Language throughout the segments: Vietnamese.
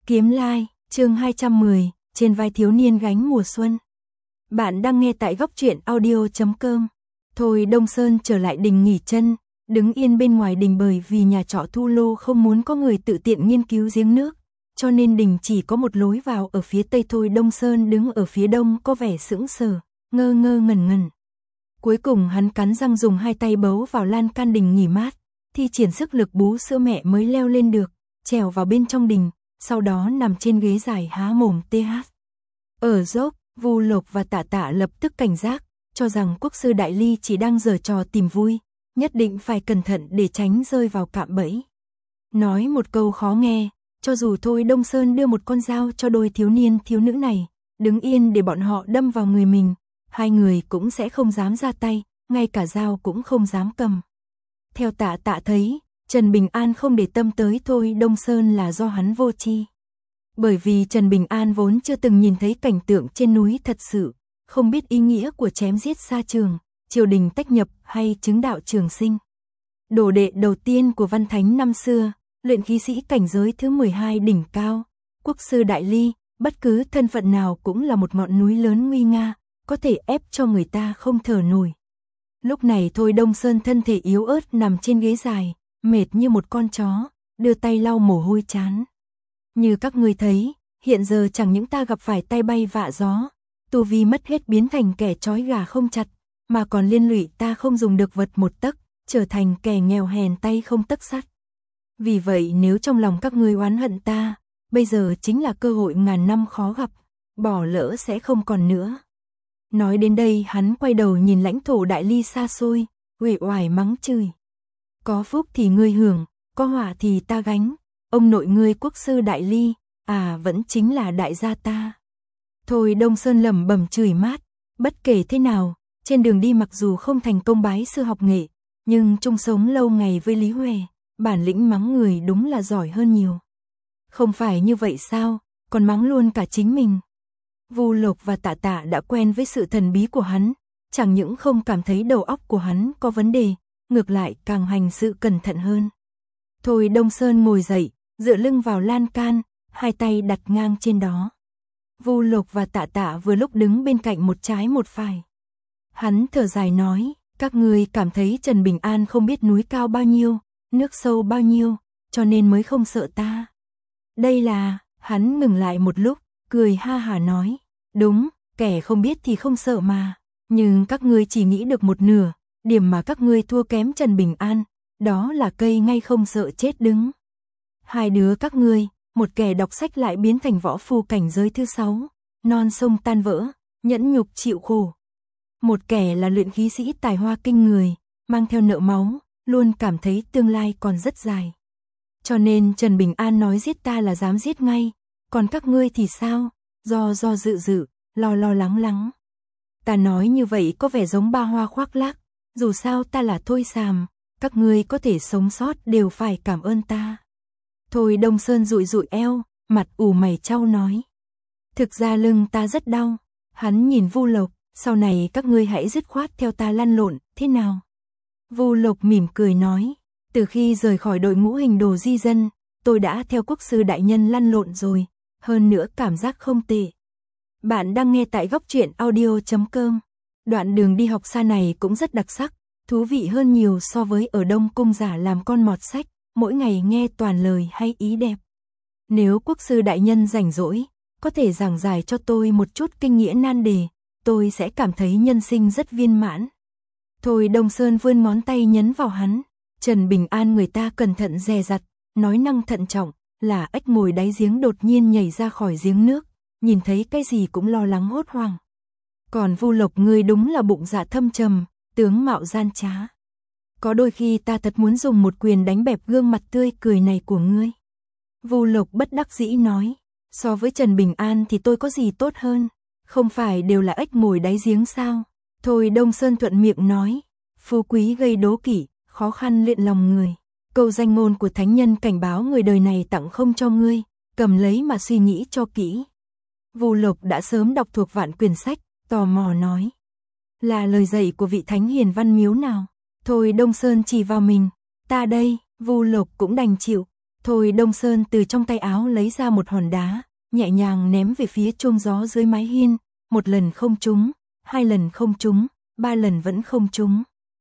Kiếm Lai, chương 210, trên vai thiếu niên gánh mùa xuân. Bạn đang nghe tại góc truyện audio.com. Thôi Đông Sơn trở lại đình nghỉ chân, đứng yên bên ngoài đình bởi vì nhà trọ Thu Lô không muốn có người tự tiện nghiên cứu giếng nước, cho nên đình chỉ có một lối vào ở phía tây. Thôi Đông Sơn đứng ở phía đông có vẻ sững sờ, ngơ ngơ ngẩn ngẩn. Cuối cùng hắn cắn răng dùng hai tay bấu vào lan can đình nghỉ mát, thi triển sức lực bú sữa mẹ mới leo lên được, trèo vào bên trong đình, sau đó nằm trên ghế dài há mồm th. Ở dốc, Vu Lộc và Tạ Tạ lập tức cảnh giác, cho rằng quốc sư Đại Ly chỉ đang giở trò tìm vui, nhất định phải cẩn thận để tránh rơi vào cạm bẫy. Nói một câu khó nghe, cho dù Thôi Đông Sơn đưa một con dao cho đôi thiếu niên thiếu nữ này, đứng yên để bọn họ đâm vào người mình, hai người cũng sẽ không dám ra tay, ngay cả dao cũng không dám cầm. Theo Tạ Tạ thấy, Trần Bình An không để tâm tới Thôi Đông Sơn là do hắn vô tri. Bởi vì Trần Bình An vốn chưa từng nhìn thấy cảnh tượng trên núi thật sự, không biết ý nghĩa của chém giết xa trường, triều đình tách nhập hay chứng đạo trường sinh. Đồ đệ đầu tiên của Văn Thánh năm xưa, luyện khí sĩ cảnh giới thứ 12 đỉnh cao, quốc sư Đại Ly, bất cứ thân phận nào cũng là một ngọn núi lớn nguy nga, có thể ép cho người ta không thở nổi. Lúc này Thôi Đông Sơn thân thể yếu ớt nằm trên ghế dài, mệt như một con chó, đưa tay lau mồ hôi chán. Như các ngươi thấy, hiện giờ chẳng những ta gặp phải tay bay vạ gió, tu vi mất hết biến thành kẻ trói gà không chặt, mà còn liên lụy ta không dùng được vật một tấc, trở thành kẻ nghèo hèn tay không tấc sắt. Vì vậy nếu trong lòng các ngươi oán hận ta, bây giờ chính là cơ hội ngàn năm khó gặp, bỏ lỡ sẽ không còn nữa. Nói đến đây hắn quay đầu nhìn lãnh thổ Đại Ly xa xôi, uể oải mắng chửi. Có phúc thì ngươi hưởng, có họa thì ta gánh, ông nội ngươi quốc sư Đại Ly, vẫn chính là đại gia ta. Thôi Đông Sơn lẩm bẩm chửi mát, bất kể thế nào, trên đường đi mặc dù không thành công bái sư học nghệ, nhưng chung sống lâu ngày với Lý Huệ, bản lĩnh mắng người đúng là giỏi hơn nhiều. Không phải như vậy sao, còn mắng luôn cả chính mình. Vu Lộc và Tạ Tạ đã quen với sự thần bí của hắn, chẳng những không cảm thấy đầu óc của hắn có vấn đề, ngược lại càng hành sự cẩn thận hơn. Thôi Đông Sơn ngồi dậy, dựa lưng vào lan can, hai tay đặt ngang trên đó. Vu Lộc và Tạ Tạ vừa lúc đứng bên cạnh một trái một phải. Hắn thở dài nói, các ngươi cảm thấy Trần Bình An không biết núi cao bao nhiêu, nước sâu bao nhiêu, cho nên mới không sợ ta. Đây là, hắn ngừng lại một lúc, cười ha hả nói, đúng, kẻ không biết thì không sợ mà, nhưng các ngươi chỉ nghĩ được một nửa, điểm mà các ngươi thua kém Trần Bình An, đó là cây ngay không sợ chết đứng. Hai đứa các ngươi, một kẻ đọc sách lại biến thành võ phu cảnh giới thứ 6, non sông tan vỡ, nhẫn nhục chịu khổ. Một kẻ là luyện khí sĩ tài hoa kinh người, mang theo nợ máu, luôn cảm thấy tương lai còn rất dài. Cho nên Trần Bình An nói giết ta là dám giết ngay, còn các ngươi thì sao, do dự, lo lắng. Ta nói như vậy có vẻ giống ba hoa khoác lác, dù sao ta là Thôi Sàm, các ngươi có thể sống sót đều phải cảm ơn ta. Thôi Đông Sơn dụi eo, mặt ủ mày chau nói. Thực ra lưng ta rất đau. Hắn nhìn Vu Lộc, sau này các ngươi hãy dứt khoát theo ta lăn lộn, thế nào? Vu Lộc mỉm cười nói, từ khi rời khỏi đội ngũ hình đồ di dân, tôi đã theo quốc sư đại nhân lăn lộn rồi, hơn nữa cảm giác không tệ. Bạn đang nghe tại góc truyện audio.com. Đoạn đường đi học xa này cũng rất đặc sắc, thú vị hơn nhiều so với ở Đông Cung giả làm con mọt sách, mỗi ngày nghe toàn lời hay ý đẹp. Nếu quốc sư đại nhân rảnh rỗi, có thể giảng giải cho tôi một chút kinh nghĩa nan đề, tôi sẽ cảm thấy nhân sinh rất viên mãn. Thôi Đông Sơn vươn ngón tay nhấn vào hắn, Trần Bình An người ta cẩn thận dè dặt, nói năng thận trọng, là ếch ngồi đáy giếng đột nhiên nhảy ra khỏi giếng nước, nhìn thấy cái gì cũng lo lắng hốt hoảng. Còn Vu Lộc ngươi đúng là bụng dạ thâm trầm, tướng mạo gian trá. Có đôi khi ta thật muốn dùng một quyền đánh bẹp gương mặt tươi cười này của ngươi. Vu Lộc bất đắc dĩ nói, so với Trần Bình An thì tôi có gì tốt hơn, không phải đều là ếch ngồi đáy giếng sao? Thôi Đông Sơn thuận miệng nói, phú quý gây đố kỵ, khó khăn luyện lòng người. Câu danh ngôn của thánh nhân cảnh báo người đời này tặng không cho ngươi, cầm lấy mà suy nghĩ cho kỹ. Vu Lộc đã sớm đọc thuộc vạn quyển sách, tò mò nói, là lời dạy của vị thánh hiền văn miếu nào? Thôi Đông Sơn chỉ vào mình, ta đây, Vu Lộc cũng đành chịu. Thôi Đông Sơn từ trong tay áo lấy ra một hòn đá, nhẹ nhàng ném về phía chuông gió dưới mái hiên, một lần không trúng, hai lần không trúng, ba lần vẫn không trúng.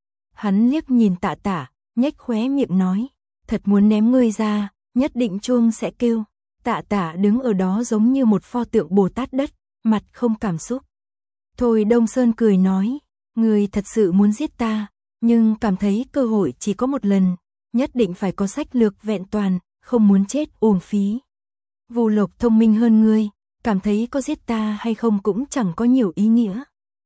Hắn liếc nhìn Tạ Tạ, nhếch khóe miệng nói, thật muốn ném ngươi ra, nhất định chuông sẽ kêu. Tạ Tạ đứng ở đó giống như một pho tượng Bồ Tát đất, mặt không cảm xúc. Thôi Đông Sơn cười nói, ngươi thật sự muốn giết ta, nhưng cảm thấy cơ hội chỉ có một lần, nhất định phải có sách lược vẹn toàn, không muốn chết uổng phí. Vu Lộc thông minh hơn ngươi, cảm thấy có giết ta hay không cũng chẳng có nhiều ý nghĩa.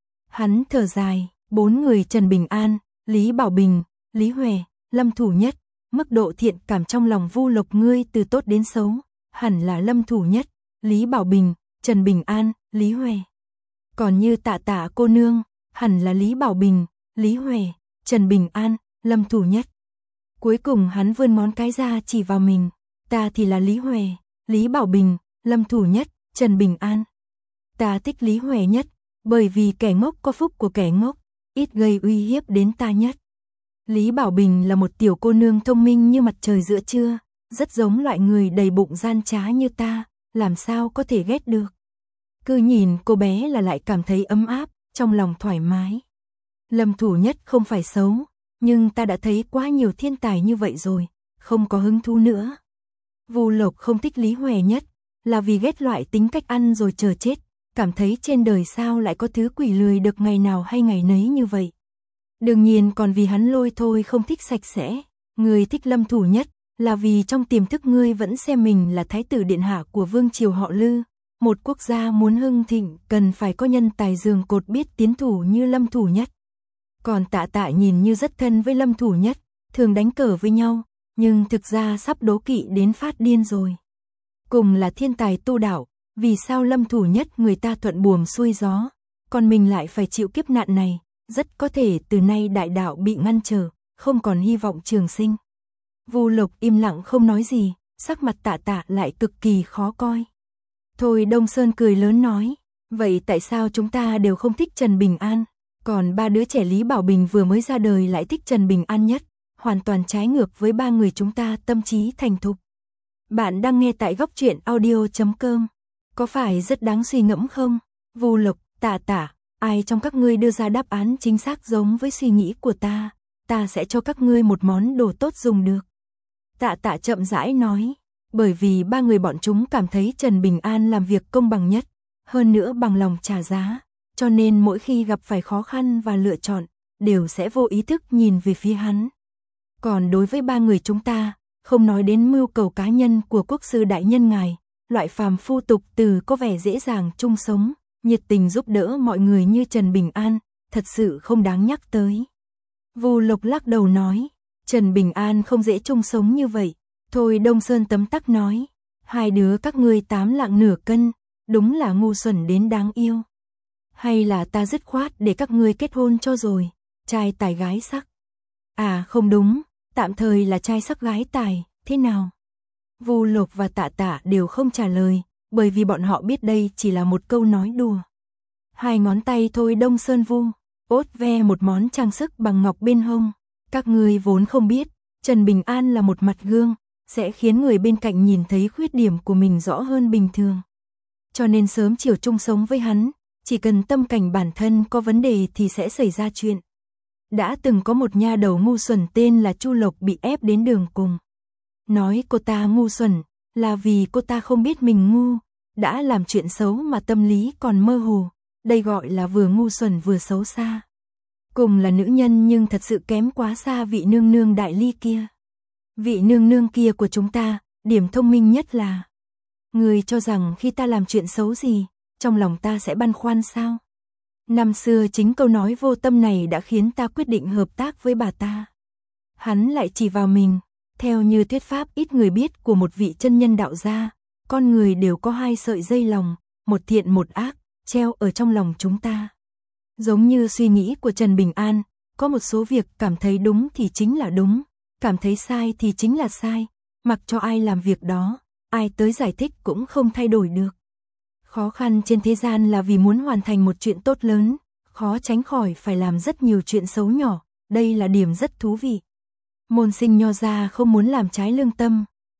Hắn thở dài, 4 người Trần Bình An, Lý Bảo Bình, Lý Huệ, Lâm Thủ Nhất, mức độ thiện cảm trong lòng Vu Lộc ngươi từ tốt đến xấu, hẳn là Lâm Thủ Nhất, Lý Bảo Bình, Trần Bình An, Lý Huệ. Còn như Tạ Tạ cô nương, hẳn là Lý Bảo Bình, Lý Huệ, Trần Bình An, Lâm Thủ Nhất. Cuối cùng hắn vươn ngón cái ra chỉ vào mình, ta thì là Lý Huệ, Lý Bảo Bình, Lâm Thủ Nhất, Trần Bình An. Ta thích Lý Huệ nhất, bởi vì kẻ ngốc có phúc của kẻ ngốc, ít gây uy hiếp đến ta nhất. Lý Bảo Bình là một tiểu cô nương thông minh như mặt trời giữa trưa, rất giống loại người đầy bụng gian trá như ta, làm sao có thể ghét được. Cứ nhìn cô bé là lại cảm thấy ấm áp, trong lòng thoải mái. Lâm Thủ Nhất không phải xấu, nhưng ta đã thấy quá nhiều thiên tài như vậy rồi, không có hứng thú nữa. Vu Lộc không thích Lý Huệ nhất, là vì ghét loại tính cách ăn rồi chờ chết, cảm thấy trên đời sao lại có thứ quỷ lười được ngày nào hay ngày nấy như vậy. Đương nhiên còn vì hắn Lôi Thôi không thích sạch sẽ, người thích Lâm Thủ Nhất, là vì trong tiềm thức ngươi vẫn xem mình là thái tử điện hạ của vương triều họ Lư. Một quốc gia muốn hưng thịnh cần phải có nhân tài giường cột biết tiến thủ như Lâm Thủ Nhất. Còn Tạ Tạ nhìn như rất thân với Lâm Thủ Nhất, thường đánh cờ với nhau, nhưng thực ra sắp đố kỵ đến phát điên rồi. Cùng là thiên tài tu đạo, vì sao Lâm Thủ Nhất người ta thuận buồm xuôi gió, còn mình lại phải chịu kiếp nạn này, rất có thể từ nay đại đạo bị ngăn trở, không còn hy vọng trường sinh. Vu Lộc im lặng không nói gì, sắc mặt Tạ Tạ lại cực kỳ khó coi. Thôi Đông Sơn cười lớn nói, vậy tại sao chúng ta đều không thích Trần Bình An, còn 3 đứa trẻ Lý Bảo Bình vừa mới ra đời lại thích Trần Bình An nhất, hoàn toàn trái ngược với 3 người chúng ta tâm trí thành thục. Bạn đang nghe tại góc truyện audio.com, có phải rất đáng suy ngẫm không? Vu Lộc, Tạ Tạ, ai trong các ngươi đưa ra đáp án chính xác giống với suy nghĩ của ta sẽ cho các ngươi một món đồ tốt dùng được. Tạ Tạ chậm rãi nói, bởi vì 3 người bọn chúng cảm thấy Trần Bình An làm việc công bằng nhất, hơn nữa bằng lòng trả giá, cho nên mỗi khi gặp phải khó khăn và lựa chọn, đều sẽ vô ý thức nhìn về phía hắn. Còn đối với 3 người chúng ta, không nói đến mưu cầu cá nhân của quốc sư đại nhân ngài, loại phàm phu tục từ có vẻ dễ dàng chung sống, nhiệt tình giúp đỡ mọi người như Trần Bình An, thật sự không đáng nhắc tới. Vu Lộc lắc đầu nói, Trần Bình An không dễ chung sống như vậy. Thôi Đông Sơn tấm tắc nói, 2 đứa các ngươi 8 lạng nửa cân, đúng là ngu xuẩn đến đáng yêu. Hay là ta dứt khoát để các ngươi kết hôn cho rồi, trai tài gái sắc. À không đúng, tạm thời là trai sắc gái tài, thế nào? Vu Lộc và Tạ Tạ đều không trả lời, bởi vì bọn họ biết đây chỉ là một câu nói đùa. 2 ngón tay Thôi Đông Sơn vu, ốt ve một món trang sức bằng ngọc bên hông. Các ngươi vốn không biết, Trần Bình An là một mặt gương, sẽ khiến người bên cạnh nhìn thấy khuyết điểm của mình rõ hơn bình thường. Cho nên sớm chiều chung sống với hắn, chỉ cần tâm cảnh bản thân có vấn đề thì sẽ xảy ra chuyện. Đã từng có một nha đầu ngu xuẩn tên là Chu Lộc bị ép đến đường cùng. Nói cô ta ngu xuẩn, là vì cô ta không biết mình ngu, đã làm chuyện xấu mà tâm lý còn mơ hồ, đây gọi là vừa ngu xuẩn vừa xấu xa. Cùng là nữ nhân nhưng thật sự kém quá xa vị nương nương đại ly kia. Vị nương nương kia của chúng ta, điểm thông minh nhất là, người cho rằng khi ta làm chuyện xấu gì, trong lòng ta sẽ băn khoăn sao? Năm xưa chính câu nói vô tâm này đã khiến ta quyết định hợp tác với bà ta. Hắn lại chỉ vào mình, theo như thuyết pháp ít người biết của một vị chân nhân đạo gia, con người đều có 2 sợi dây lòng, một thiện một ác, treo ở trong lòng chúng ta. Giống như suy nghĩ của Trần Bình An, có một số việc cảm thấy đúng thì chính là đúng, cảm thấy sai thì chính là sai, mặc cho ai làm việc đó, ai tới giải thích cũng không thay đổi được. Khó khăn trên thế gian là vì muốn hoàn thành một chuyện tốt lớn, khó tránh khỏi phải làm rất nhiều chuyện xấu nhỏ, đây là điểm rất thú vị. Môn sinh nho gia không muốn làm trái lương tâm,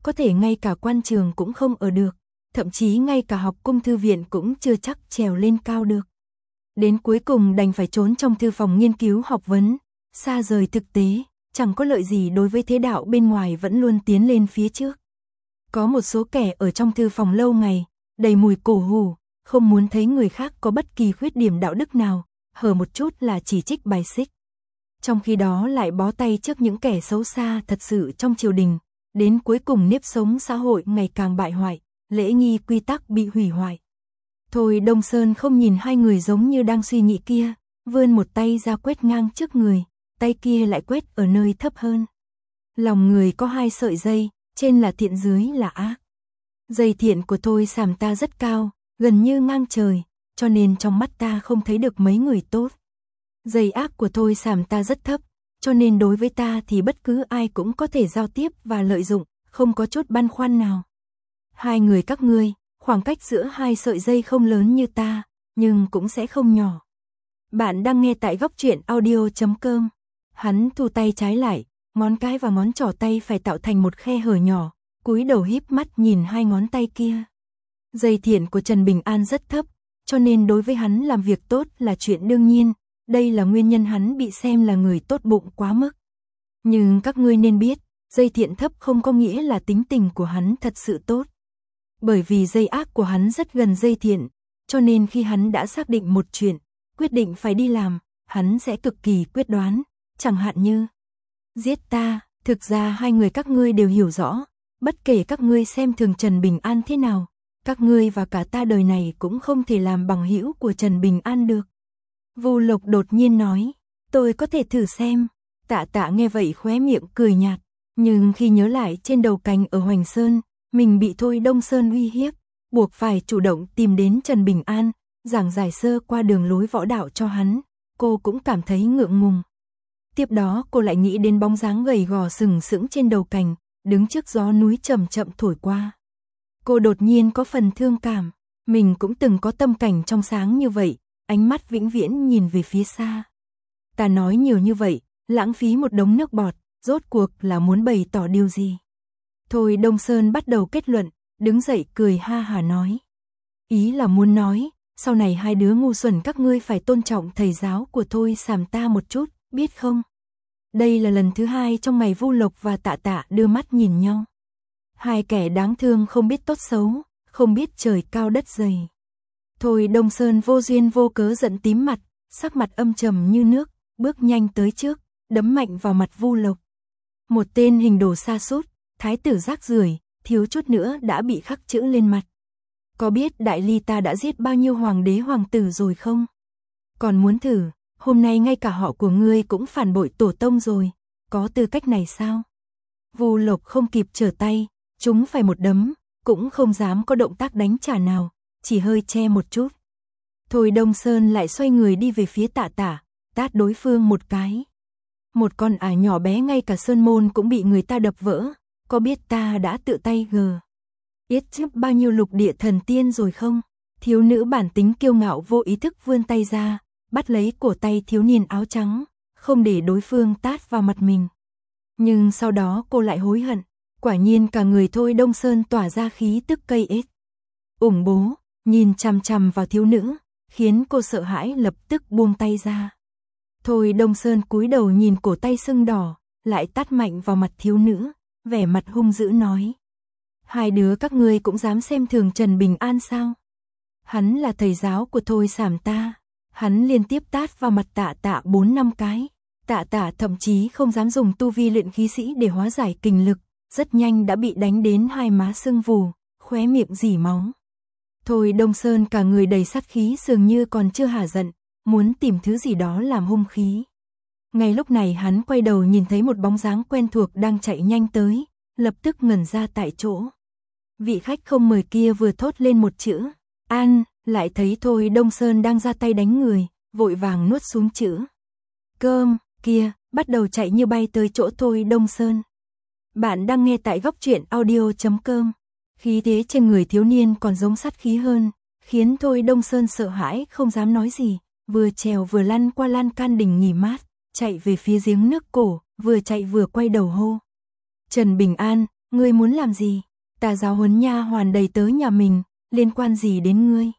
có thể ngay cả quan trường cũng không ở được, thậm chí ngay cả học cung thư viện cũng chưa chắc trèo lên cao được. Đến cuối cùng đành phải trốn trong thư phòng nghiên cứu học vấn, xa rời thực tế, chẳng có lợi gì đối với thế đạo bên ngoài vẫn luôn tiến lên phía trước. Có một số kẻ ở trong thư phòng lâu ngày, đầy mùi cổ hủ, không muốn thấy người khác có bất kỳ khuyết điểm đạo đức nào, hở một chút là chỉ trích bài xích. Trong khi đó lại bó tay trước những kẻ xấu xa thật sự trong triều đình, đến cuối cùng nếp sống xã hội ngày càng bại hoại, lễ nghi quy tắc bị hủy hoại. Thôi Đông Sơn không nhìn hai người giống như đang suy nghĩ kia, vươn một tay ra quét ngang trước người, tay kia lại quét ở nơi thấp hơn. Lòng người có hai sợi dây, trên là thiện dưới là ác. Dây thiện của Thôi Sàm ta rất cao, gần như ngang trời, cho nên trong mắt ta không thấy được mấy người tốt. Dây ác của Thôi Sàm ta rất thấp, cho nên đối với ta thì bất cứ ai cũng có thể giao tiếp và lợi dụng, không có chút băn khoăn nào. Hai người các ngươi, khoảng cách giữa hai sợi dây không lớn như ta, nhưng cũng sẽ không nhỏ. Bạn đang nghe tại góc truyện audio.com. Hắn thu tay trái lại, ngón cái và ngón trỏ tay phải tạo thành một khe hở nhỏ, cúi đầu híp mắt nhìn hai ngón tay kia. Dây thiện của Trần Bình An rất thấp, cho nên đối với hắn làm việc tốt là chuyện đương nhiên, đây là nguyên nhân hắn bị xem là người tốt bụng quá mức. Nhưng các ngươi nên biết, dây thiện thấp không có nghĩa là tính tình của hắn thật sự tốt. Bởi vì dây ác của hắn rất gần dây thiện, cho nên khi hắn đã xác định một chuyện, quyết định phải đi làm, hắn sẽ cực kỳ quyết đoán, chẳng hạn như giết ta. Thực ra hai người các ngươi đều hiểu rõ, bất kể các ngươi xem thường Trần Bình An thế nào, các ngươi và cả ta đời này cũng không thể làm bằng hữu của Trần Bình An được. Vu Lộc đột nhiên nói, tôi có thể thử xem. Tạ Tạ nghe vậy khóe miệng cười nhạt, nhưng khi nhớ lại trên đầu cành ở Hoành Sơn, mình bị Thôi Đông Sơn uy hiếp, buộc phải chủ động tìm đến Trần Bình An, giảng giải sơ qua đường lối võ đạo cho hắn, cô cũng cảm thấy ngượng ngùng. Tiếp đó cô lại nghĩ đến bóng dáng gầy gò sừng sững trên đầu cành, đứng trước gió núi chậm chậm thổi qua. Cô đột nhiên có phần thương cảm, mình cũng từng có tâm cảnh trong sáng như vậy, ánh mắt vĩnh viễn nhìn về phía xa. Ta nói nhiều như vậy, lãng phí một đống nước bọt, rốt cuộc là muốn bày tỏ điều gì? Thôi Đông Sơn bắt đầu kết luận, đứng dậy cười ha hả nói. Ý là muốn nói, sau này hai đứa ngu xuẩn các ngươi phải tôn trọng thầy giáo của Thôi Sàm ta một chút, biết không? Đây là lần thứ hai trong ngày Vu Lộc và Tạ Tạ đưa mắt nhìn nhau. Hai kẻ đáng thương không biết tốt xấu, không biết trời cao đất dày. Thôi Đông Sơn vô duyên vô cớ giận tím mặt, sắc mặt âm trầm như nước, bước nhanh tới trước, đấm mạnh vào mặt Vu Lộc. Một tên hình đồ sa sút, thái tử rác rưởi, thiếu chút nữa đã bị khắc chữ lên mặt. Có biết Đại Ly ta đã giết bao nhiêu hoàng đế hoàng tử rồi không? Còn muốn thử, hôm nay ngay cả họ của ngươi cũng phản bội tổ tông rồi, có tư cách này sao? Vu Lộc không kịp trở tay, chúng phải một đấm, cũng không dám có động tác đánh trả nào, chỉ hơi che một chút. Thôi Đông Sơn lại xoay người đi về phía Tạ Tạ, tát đối phương một cái. Một con ả nhỏ bé ngay cả sơn môn cũng bị người ta đập vỡ, có biết ta đã tự tay yết trước bao nhiêu lục địa thần tiên rồi không? Thiếu nữ bản tính kiêu ngạo vô ý thức vươn tay ra, bắt lấy cổ tay thiếu niên áo trắng, không để đối phương tát vào mặt mình. Nhưng sau đó cô lại hối hận, quả nhiên cả người Thôi Đông Sơn tỏa ra khí tức cây ếch. Ủng bố, nhìn chằm chằm vào thiếu nữ, khiến cô sợ hãi lập tức buông tay ra. Thôi Đông Sơn cúi đầu nhìn cổ tay sưng đỏ, lại tát mạnh vào mặt thiếu nữ, vẻ mặt hung dữ nói. Hai đứa các ngươi cũng dám xem thường Trần Bình An sao? Hắn là thầy giáo của Thôi Sàm ta. Hắn liên tiếp tát vào mặt Tạ Tạ 4-5 cái. Tạ Tạ thậm chí không dám dùng tu vi luyện khí sĩ để hóa giải kình lực, rất nhanh đã bị đánh đến hai má sưng vù, khóe miệng rỉ máu. Thôi Đông Sơn cả người đầy sát khí dường như còn chưa hả giận, muốn tìm thứ gì đó làm hung khí. Ngay lúc này hắn quay đầu nhìn thấy một bóng dáng quen thuộc đang chạy nhanh tới, lập tức ngẩn ra tại chỗ. Vị khách không mời kia vừa thốt lên một chữ An, lại thấy Thôi Đông Sơn đang ra tay đánh người, vội vàng nuốt xuống chữ Cơm, kia, bắt đầu chạy như bay tới chỗ Thôi Đông Sơn. Bạn đang nghe tại góc truyện audio.com. Khí thế trên người thiếu niên còn giống sát khí hơn, khiến Thôi Đông Sơn sợ hãi không dám nói gì, vừa trèo vừa lăn qua lan can đình nghỉ mát, chạy về phía giếng nước cổ, vừa chạy vừa quay đầu hô. Trần Bình An, Ngươi muốn làm gì? Ta giáo huấn nha hoàn đầy tớ nhà mình, liên quan gì đến ngươi?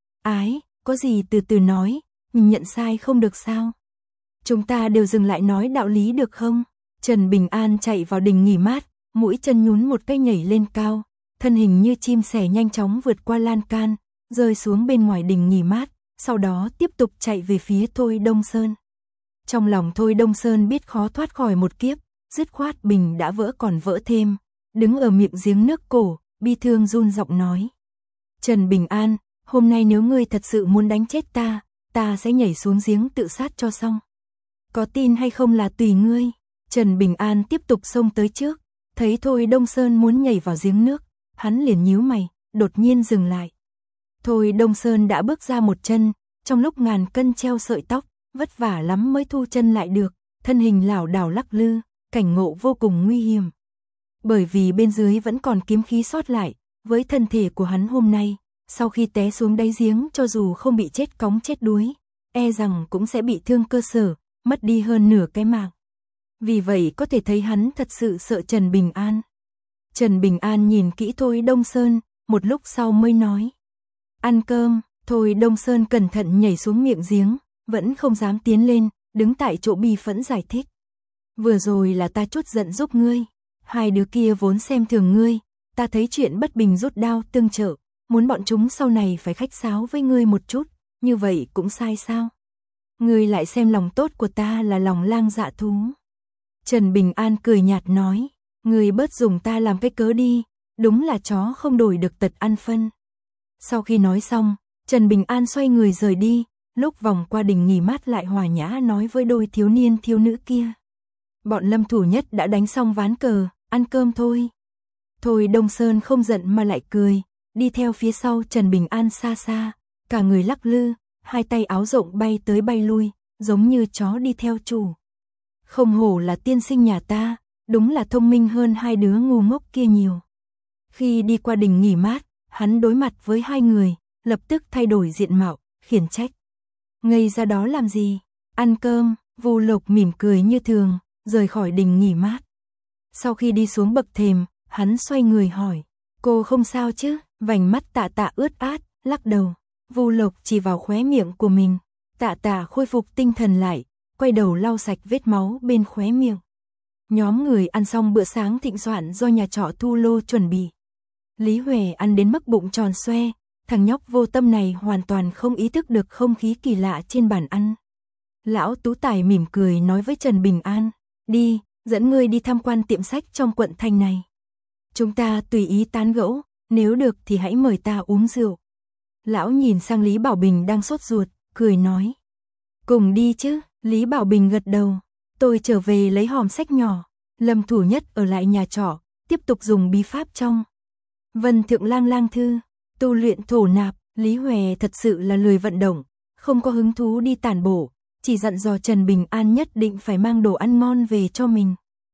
Ái, có gì từ từ nói, nhận sai không được sao? Chúng ta đều dừng lại nói đạo lý được không? Trần Bình An chạy vào đình nghỉ mát, mũi chân nhún một cái nhảy lên cao, thân hình như chim sẻ nhanh chóng vượt qua lan can, rơi xuống bên ngoài đình nghỉ mát, sau đó tiếp tục chạy về phía Thôi Đông Sơn. Trong lòng Thôi Đông Sơn biết khó thoát khỏi một kiếp, dứt khoát bình đã vỡ còn vỡ thêm, đứng ở miệng giếng nước cổ, bi thương run giọng nói. Trần Bình An, hôm nay nếu ngươi thật sự muốn đánh chết ta, ta sẽ nhảy xuống giếng tự sát cho xong. Có tin hay không là tùy ngươi. Trần Bình An tiếp tục xông tới trước, thấy Thôi Đông Sơn muốn nhảy vào giếng nước, hắn liền nhíu mày, đột nhiên dừng lại. Thôi Đông Sơn đã bước ra một chân, trong lúc ngàn cân treo sợi tóc, vất vả lắm mới thu chân lại được, thân hình lảo đảo lắc lư, cảnh ngộ vô cùng nguy hiểm. Bởi vì bên dưới vẫn còn kiếm khí sót lại, với thân thể của hắn hôm nay, sau khi té xuống đáy giếng cho dù không bị chết cóng chết đuối, e rằng cũng sẽ bị thương cơ sở, mất đi hơn nửa cái mạng. Vì vậy có thể thấy hắn thật sự sợ Trần Bình An. Trần Bình An nhìn kỹ Thôi Đông Sơn, một lúc sau mới nói. Ăn cơm. Thôi Đông Sơn cẩn thận nhảy xuống miệng giếng, vẫn không dám tiến lên, đứng tại chỗ bi phẫn giải thích. Vừa rồi là ta chút giận giúp ngươi, hai đứa kia vốn xem thường ngươi, ta thấy chuyện bất bình rút đao tương trợ, muốn bọn chúng sau này phải khách sáo với ngươi một chút, như vậy cũng sai sao? Ngươi lại xem lòng tốt của ta là lòng lang dạ thú. Trần Bình An cười nhạt nói, ngươi bớt dùng ta làm cái cớ đi, đúng là chó không đổi được tật ăn phân. Sau khi nói xong, Trần Bình An xoay người rời đi, lúc vòng qua đình nghỉ mát lại hòa nhã nói với đôi thiếu niên thiếu nữ kia. Bọn Lâm Thủ Nhất đã đánh xong ván cờ, ăn cơm thôi. Thôi Đông Sơn không giận mà lại cười, đi theo phía sau Trần Bình An xa xa, cả người lắc lư, hai tay áo rộng bay tới bay lui, giống như chó đi theo chủ. Không hổ là tiên sinh nhà ta, đúng là thông minh hơn hai đứa ngu ngốc kia nhiều. Khi đi qua đình nghỉ mát, hắn đối mặt với hai người, lập tức thay đổi diện mạo, khiển trách. Ngây ra đó làm gì? Ăn cơm. Vu Lộc mỉm cười như thường, rời khỏi đình nghỉ mát. Sau khi đi xuống bậc thềm, hắn xoay người hỏi, cô không sao chứ? Vành mắt Tạ Tạ ướt át, lắc đầu. Vu Lộc chỉ vào khóe miệng của mình. Tạ Tạ khôi phục tinh thần lại, quay đầu lau sạch vết máu bên khóe miệng. Nhóm người ăn xong bữa sáng thịnh soạn do nhà trọ Thu Lô chuẩn bị. Lý Huệ ăn đến mức bụng tròn xoe, thằng nhóc vô tâm này hoàn toàn không ý thức được không khí kỳ lạ trên bàn ăn. Lão Tú Tài mỉm cười nói với Trần Bình An, đi, dẫn ngươi đi tham quan tiệm sách trong quận thành này. Chúng ta tùy ý tán gẫu, nếu được thì hãy mời ta uống rượu. Lão nhìn sang Lý Bảo Bình đang sốt ruột, cười nói. Cùng đi chứ, Lý Bảo Bình gật đầu, tôi trở về lấy hòm sách nhỏ. Lâm Thủ Nhất ở lại nhà trọ, tiếp tục dùng bí pháp trong Vân Thượng Lang Lang Thư, tu luyện thổ nạp. Lý Huệ thật sự là lười vận động, không có hứng thú đi tản bộ, chỉ dặn dò Trần Bình An nhất định phải mang đồ ăn ngon về cho mình.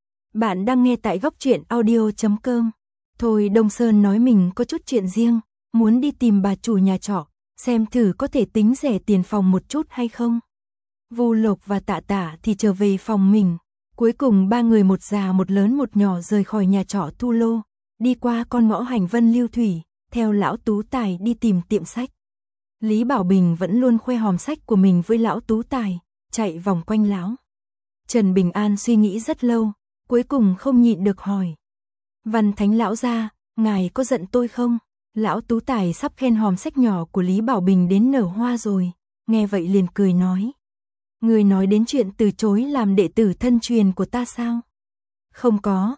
Bạn đang nghe tại góc truyện audio.com. Thôi Đông Sơn nói mình có chút chuyện riêng, muốn đi tìm bà chủ nhà trọ, xem thử có thể tính rẻ tiền phòng một chút hay không. Vu Lộc và Tạ Tạ thì trở về phòng mình. Cuối cùng ba người một già một lớn một nhỏ rời khỏi nhà trọ Thu Lô, đi qua con ngõ hành Vân Lưu Thủy, theo lão Tú Tài đi tìm tiệm sách. Lý Bảo Bình vẫn luôn khoe hòm sách của mình với lão Tú Tài, chạy vòng quanh lão. Trần Bình An suy nghĩ rất lâu, cuối cùng không nhịn được hỏi. Văn Thánh lão gia, ngài có giận tôi không? Lão Tú Tài sắp khen hòm sách nhỏ của Lý Bảo Bình đến nở hoa rồi, nghe vậy liền cười nói. Người nói đến chuyện từ chối làm đệ tử thân truyền của ta sao? Không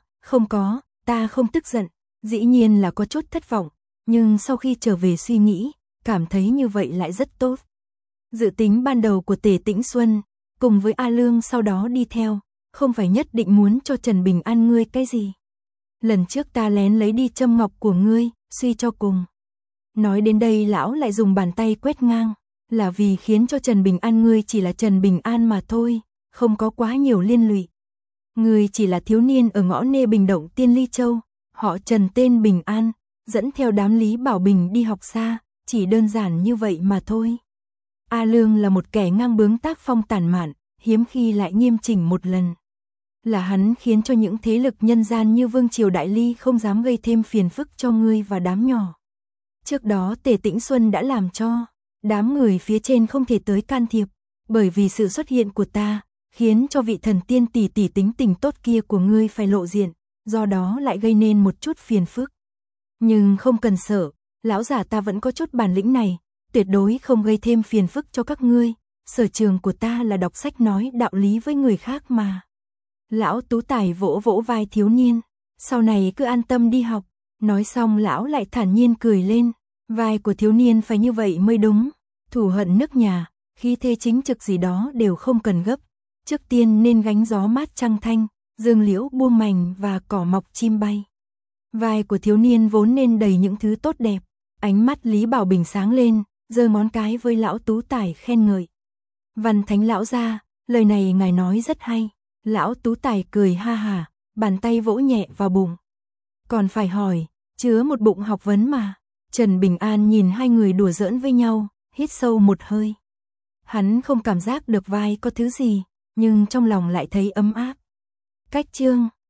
có, ta không tức giận, dĩ nhiên là có chút thất vọng, nhưng sau khi trở về suy nghĩ, cảm thấy như vậy lại rất tốt. Dự tính ban đầu của Tề Tĩnh Xuân, cùng với A Lương sau đó đi theo, không phải nhất định muốn cho Trần Bình An ngươi cái gì. Lần trước ta lén lấy đi châm ngọc của ngươi, suy cho cùng. Nói đến đây lão lại dùng bàn tay quét ngang, là vì khiến cho Trần Bình An ngươi chỉ là Trần Bình An mà thôi, không có quá nhiều liên lụy. Ngươi chỉ là thiếu niên ở ngõ nê Bình Động Tiên Ly Châu, họ Trần tên Bình An, dẫn theo đám Lý Bảo Bình đi học xa, chỉ đơn giản như vậy mà thôi. A Lương là một kẻ ngang bướng tác phong tàn mạn, hiếm khi lại nghiêm chỉnh một lần. Là hắn khiến cho những thế lực nhân gian như Vương Triều Đại Ly không dám gây thêm phiền phức cho ngươi và đám nhỏ. Trước đó Tề Tĩnh Xuân đã làm cho đám người phía trên không thể tới can thiệp, bởi vì sự xuất hiện của ta, khiến cho vị thần tiên tỷ tỷ tính tình tốt kia của ngươi phải lộ diện, do đó lại gây nên một chút phiền phức. Nhưng không cần sợ, lão giả ta vẫn có chút bản lĩnh này, tuyệt đối không gây thêm phiền phức cho các ngươi, sở trường của ta là đọc sách nói đạo lý với người khác mà. Lão Tú Tài vỗ vỗ vai thiếu niên, sau này cứ an tâm đi học, nói xong lão lại thản nhiên cười lên, vai của thiếu niên phải như vậy mới đúng, thù hận nước nhà, khí thế chính trực gì đó đều không cần gấp, trước tiên nên gánh gió mát trăng thanh, dương liễu buông mành và cỏ mọc chim bay. Vai của thiếu niên vốn nên đầy những thứ tốt đẹp, ánh mắt Lý Bảo Bình sáng lên, giơ ngón cái với lão Tú Tài khen ngợi. Văn Thánh lão gia, lời này ngài nói rất hay. Lão Tú Tài cười ha hả, bàn tay vỗ nhẹ vào bụng. Còn phải hỏi, chứa một bụng học vấn mà. Trần Bình An nhìn hai người đùa giỡn với nhau, hít sâu một hơi. Hắn không cảm giác được vai có thứ gì, nhưng trong lòng lại thấy ấm áp. Cách chương